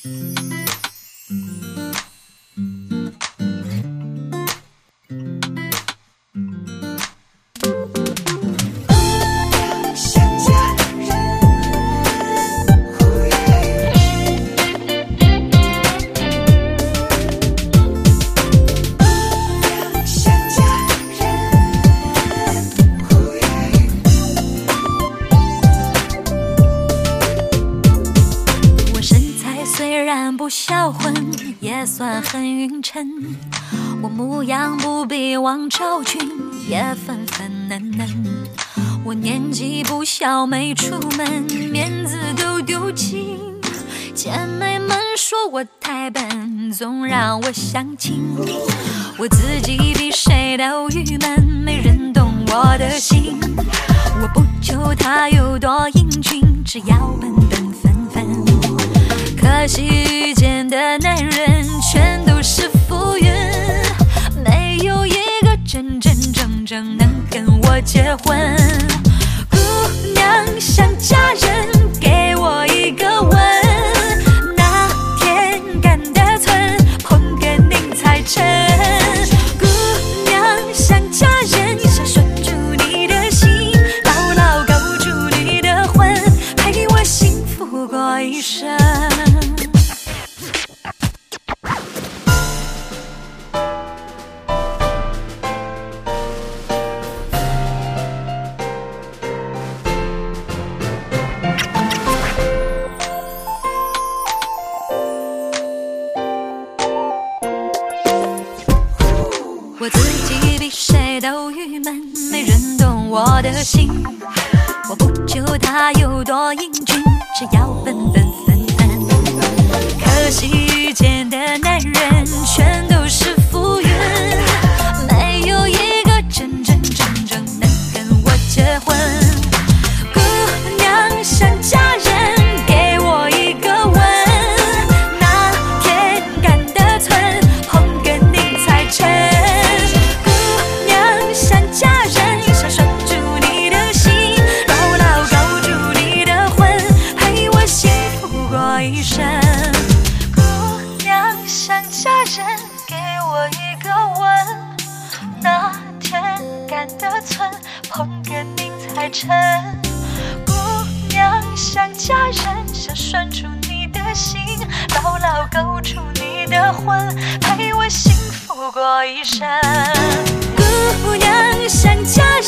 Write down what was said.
不销魂也算很匀称，我模样不比王昭君也粉粉嫩嫩，我年纪不小没出门，面子都丢尽，姐妹们说我太笨，总让我相亲，我自己比谁都郁闷，没人懂我的心，我不求他有多英俊，只要笨笨分分，可惜遇见的男人全都是浮云，没有一个真真正正能跟我结婚。姑娘想嫁人，给我一个吻，那天赶得寸，捧哏您才成。姑娘想嫁人，想拴住你的心，牢牢勾住你的魂，陪我幸福过一生。我自己比谁都郁闷，没人懂我的心，我不求他有多英俊，只要笨笨分分，可惜遇见的男人全都是浮云，没有一个真真正正能跟我结婚。姑娘想嫁人，给我一个吻，那天赶得寸，捧哏您才成。一生，姑娘想嫁人，给我一个吻，那天赶得寸，捧哏您才成。姑娘想嫁人，想拴住你的心，牢牢勾住你的魂，陪我幸福过一生。姑娘想嫁人。